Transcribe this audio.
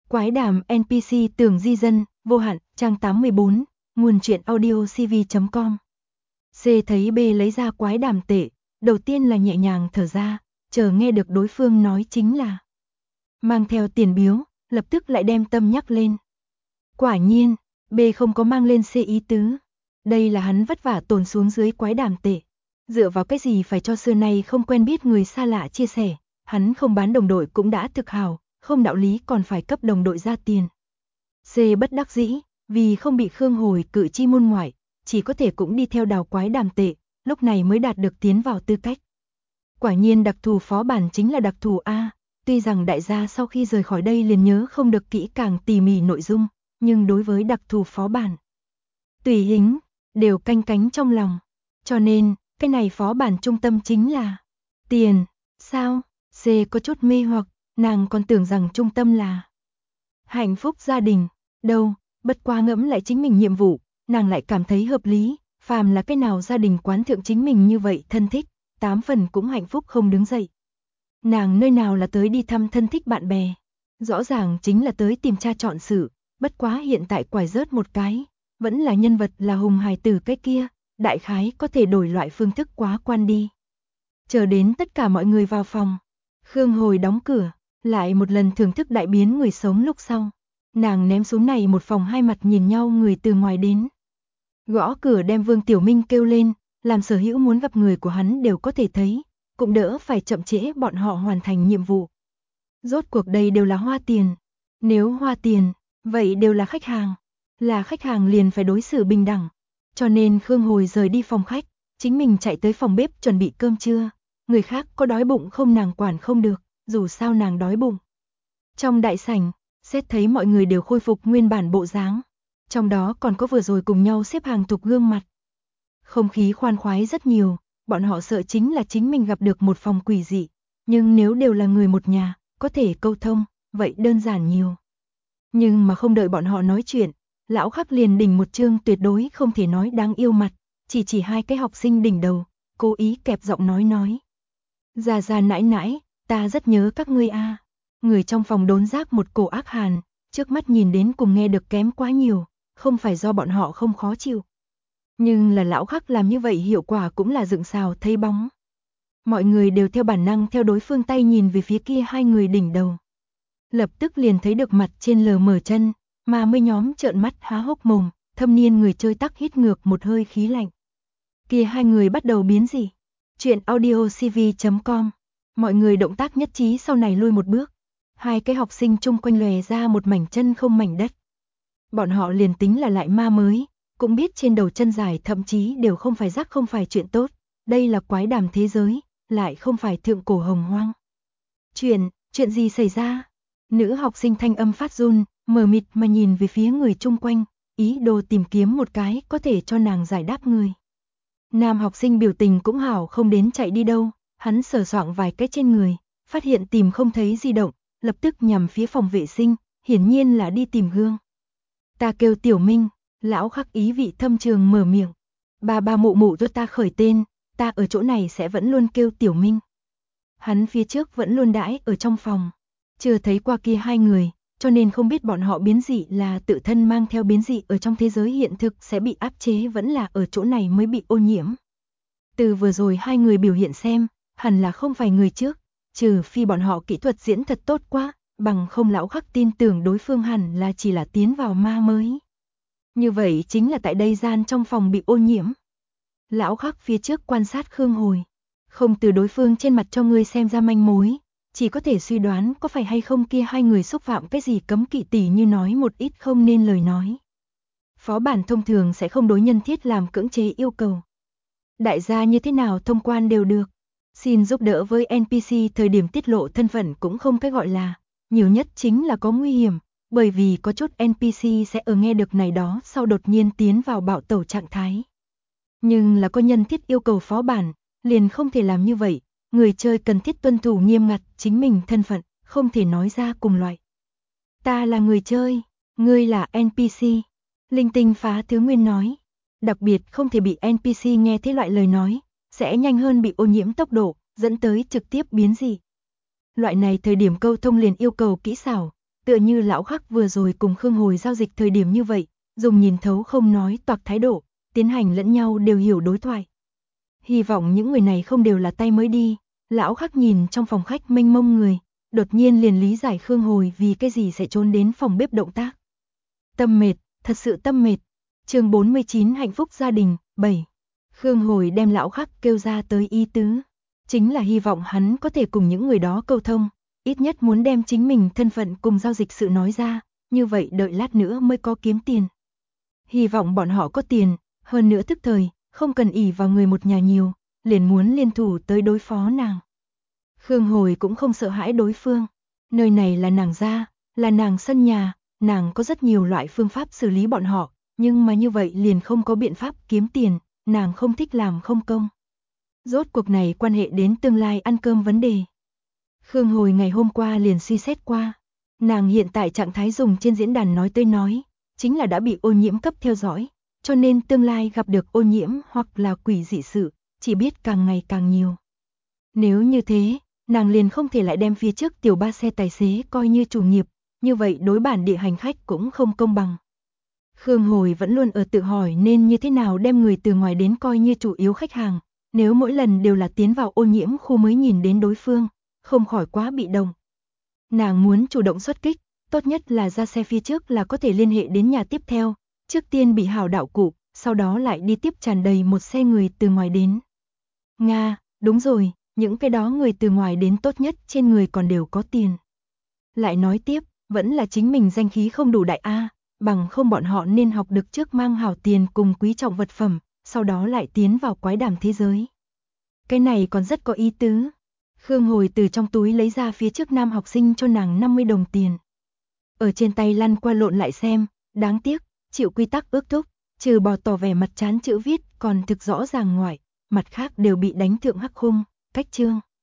Quái đàm NPC tưởng di dân, vô hạn, trang 84, nguồn truyện audio cv.com. C thấy B lấy ra quái đàm tệ, đầu tiên là nhẹ nhàng thở ra, chờ nghe được đối phương nói chính là mang theo tiền biếu, lập tức lại đem tâm nhắc lên. Quả nhiên, B không có mang lên C ý tứ. Đây là hắn vất vả tồn xuống dưới quái đàm tệ. Dựa vào cái gì phải cho xưa nay không quen biết người xa lạ chia sẻ, hắn không bán đồng đội cũng đã thực hào, không đạo lý còn phải cấp đồng đội ra tiền. C bất đắc dĩ, vì không bị Khương Hồi cự chi môn ngoại, chỉ có thể cũng đi theo đào quái đàm tệ, lúc này mới đạt được tiến vào tư cách. Quả nhiên đặc thù phó bản chính là đặc thù A, tuy rằng đại gia sau khi rời khỏi đây liền nhớ không được kỹ càng tỉ mỉ nội dung, nhưng đối với đặc thù phó bản, tùy hính, đều canh cánh trong lòng. Cho nên, cái này phó bản trung tâm chính là tiền. Sao? C có chút mê hoặc, nàng còn tưởng rằng trung tâm là hạnh phúc gia đình. Đâu, bất quá ngẫm lại chính mình nhiệm vụ, nàng lại cảm thấy hợp lý, phàm là cái nào gia đình quán thượng chính mình như vậy thân thích, 8 phần cũng hạnh phúc không đứng dậy. Nàng nơi nào là tới đi thăm thân thích bạn bè, rõ ràng chính là tới tìm cha chọn sự, bất quá hiện tại quải rớt một cái, vẫn là nhân vật là Hùng hài tử cái kia, đại khái có thể đổi loại phương thức quá quan đi. Chờ đến tất cả mọi người vào phòng, Khương Hồi đóng cửa, lại một lần thưởng thức đại biến người sống lúc sau. Nàng ném xuống này một phòng hai mặt nhìn nhau người từ ngoài đến. Gõ cửa đem Vương Tiểu Minh kêu lên, làm sở hữu muốn gặp người của hắn đều có thể thấy, cũng đỡ phải chậm trễ bọn họ hoàn thành nhiệm vụ. Rốt cuộc đây đều là hoa tiền. Nếu hoa tiền, vậy đều là khách hàng. Là khách hàng liền phải đối xử bình đẳng. Cho nên Khương Hồi rời đi phòng khách, chính mình chạy tới phòng bếp chuẩn bị cơm trưa. Người khác có đói bụng không nàng quản không được, dù sao nàng đói bụng. Trong đại sảnh, xét thấy mọi người đều khôi phục nguyên bản bộ dáng. Trong đó còn có vừa rồi cùng nhau xếp hàng thục gương mặt. Không khí khoan khoái rất nhiều, bọn họ sợ chính là chính mình gặp được một phòng quỷ dị. Nhưng nếu đều là người một nhà, có thể câu thông, vậy đơn giản nhiều. Nhưng mà không đợi bọn họ nói chuyện, lão Khắc liền đỉnh một chương tuyệt đối không thể nói đáng yêu mặt, chỉ hai cái học sinh đỉnh đầu, cố ý kẹp giọng nói. Già nãi nãi, ta rất nhớ các ngươi a. Người trong phòng đốn giác một cổ ác hàn, trước mắt nhìn đến cùng nghe được kém quá nhiều, không phải do bọn họ không khó chịu. Nhưng là lão Khắc làm như vậy hiệu quả cũng là dựng xào thấy bóng. Mọi người đều theo bản năng theo đối phương tay nhìn về phía kia hai người đỉnh đầu. Lập tức liền thấy được mặt trên lờ mờ chân, mà mới nhóm trợn mắt há hốc mồm, thâm niên người chơi tắc hít ngược một hơi khí lạnh. Kia hai người bắt đầu biến gì? Chuyện audio cv.com. Mọi người động tác nhất trí sau này lui một bước. Hai cái học sinh chung quanh lòe ra một mảnh chân không mảnh đất. Bọn họ liền tính là lại ma mới, cũng biết trên đầu chân dài thậm chí đều không phải rắc không phải chuyện tốt. Đây là quái đàm thế giới, lại không phải thượng cổ hồng hoang. Chuyện gì xảy ra? Nữ học sinh thanh âm phát run, mờ mịt mà nhìn về phía người chung quanh, ý đồ tìm kiếm một cái có thể cho nàng giải đáp người. Nam học sinh biểu tình cũng hảo không đến chạy đi đâu, hắn sờ soạng vài cái trên người, phát hiện tìm không thấy di động, lập tức nhằm phía phòng vệ sinh, hiển nhiên là đi tìm gương. Ta kêu Tiểu Minh, lão Khắc ý vị thâm trường mở miệng. Ba mụ cho ta khởi tên, ta ở chỗ này sẽ vẫn luôn kêu Tiểu Minh. Hắn phía trước vẫn luôn đãi ở trong phòng, chưa thấy qua kia hai người, cho nên không biết bọn họ biến dị là tự thân mang theo biến dị ở trong thế giới hiện thực sẽ bị áp chế vẫn là ở chỗ này mới bị ô nhiễm. Từ vừa rồi hai người biểu hiện xem, hẳn là không phải người trước, trừ phi bọn họ kỹ thuật diễn thật tốt quá, bằng không lão Khắc tin tưởng đối phương hẳn là chỉ là tiến vào ma mới. Như vậy chính là tại đây gian trong phòng bị ô nhiễm. Lão Khắc phía trước quan sát Khương Hồi, không từ đối phương trên mặt cho ngươi xem ra manh mối, chỉ có thể suy đoán có phải hay không kia hai người xúc phạm cái gì cấm kỵ tỉ như nói một ít không nên lời nói. Phó bản thông thường sẽ không đối nhân thiết làm cưỡng chế yêu cầu. Đại gia như thế nào thông quan đều được. Xin giúp đỡ với NPC thời điểm tiết lộ thân phận cũng không cái gọi là, nhiều nhất chính là có nguy hiểm, bởi vì có chút NPC sẽ ở nghe được này đó sau đột nhiên tiến vào bạo tẩu trạng thái. Nhưng là có nhân thiết yêu cầu phó bản, liền không thể làm như vậy, người chơi cần thiết tuân thủ nghiêm ngặt chính mình thân phận, không thể nói ra cùng loại. Ta là người chơi, ngươi là NPC. Linh tinh phá thứ nguyên nói. Đặc biệt không thể bị NPC nghe thế loại lời nói, sẽ nhanh hơn bị ô nhiễm tốc độ, dẫn tới trực tiếp biến dị. Loại này thời điểm câu thông liền yêu cầu kỹ xảo, tựa như lão Khắc vừa rồi cùng Khương Hồi giao dịch thời điểm như vậy, dùng nhìn thấu không nói toạc thái độ, tiến hành lẫn nhau đều hiểu đối thoại. Hy vọng những người này không đều là tay mới đi, lão Khắc nhìn trong phòng khách mênh mông người, đột nhiên liền lý giải Khương Hồi vì cái gì sẽ trốn đến phòng bếp động tác. Tâm mệt, thật sự tâm mệt. Chương 49 hạnh phúc gia đình, 7. Khương Hồi đem lão Khắc kêu ra tới ý tứ, chính là hy vọng hắn có thể cùng những người đó câu thông, ít nhất muốn đem chính mình thân phận cùng giao dịch sự nói ra, như vậy đợi lát nữa mới có kiếm tiền. Hy vọng bọn họ có tiền, hơn nữa tức thời, không cần ỷ vào người một nhà nhiều, liền muốn liên thủ tới đối phó nàng. Khương Hồi cũng không sợ hãi đối phương, nơi này là nàng gia, là nàng sân nhà, nàng có rất nhiều loại phương pháp xử lý bọn họ, nhưng mà như vậy liền không có biện pháp kiếm tiền, nàng không thích làm không công. Rốt cuộc này quan hệ đến tương lai ăn cơm vấn đề. Khương Hồi ngày hôm qua liền suy xét qua, nàng hiện tại trạng thái dùng trên diễn đàn nói tới nói, chính là đã bị ô nhiễm cấp theo dõi, cho nên tương lai gặp được ô nhiễm hoặc là quỷ dị sự, chỉ biết càng ngày càng nhiều. Nếu như thế, nàng liền không thể lại đem phía trước tiểu ba xe tài xế coi như chủ nghiệp, như vậy đối bản địa hành khách cũng không công bằng. Khương Hồi vẫn luôn ở tự hỏi nên như thế nào đem người từ ngoài đến coi như chủ yếu khách hàng, nếu mỗi lần đều là tiến vào ô nhiễm khu mới nhìn đến đối phương, không khỏi quá bị động. Nàng muốn chủ động xuất kích, tốt nhất là ra xe phía trước là có thể liên hệ đến nhà tiếp theo, trước tiên bị hảo đạo cụ, sau đó lại đi tiếp tràn đầy một xe người từ ngoài đến. Nga, đúng rồi, những cái đó người từ ngoài đến tốt nhất trên người còn đều có tiền. Lại nói tiếp, vẫn là chính mình danh khí không đủ đại A, bằng không bọn họ nên học được trước mang hảo tiền cùng quý trọng vật phẩm, sau đó lại tiến vào quái đàm thế giới. Cái này còn rất có ý tứ. Khương Hồi từ trong túi lấy ra phía trước nam học sinh cho nàng 50 đồng tiền. Ở trên tay lăn qua lộn lại xem, đáng tiếc, chịu quy tắc ước thúc, trừ bỏ tỏ vẻ mặt chán chữ viết còn thực rõ ràng ngoại, mặt khác đều bị đánh thượng hắc khung, cách chương.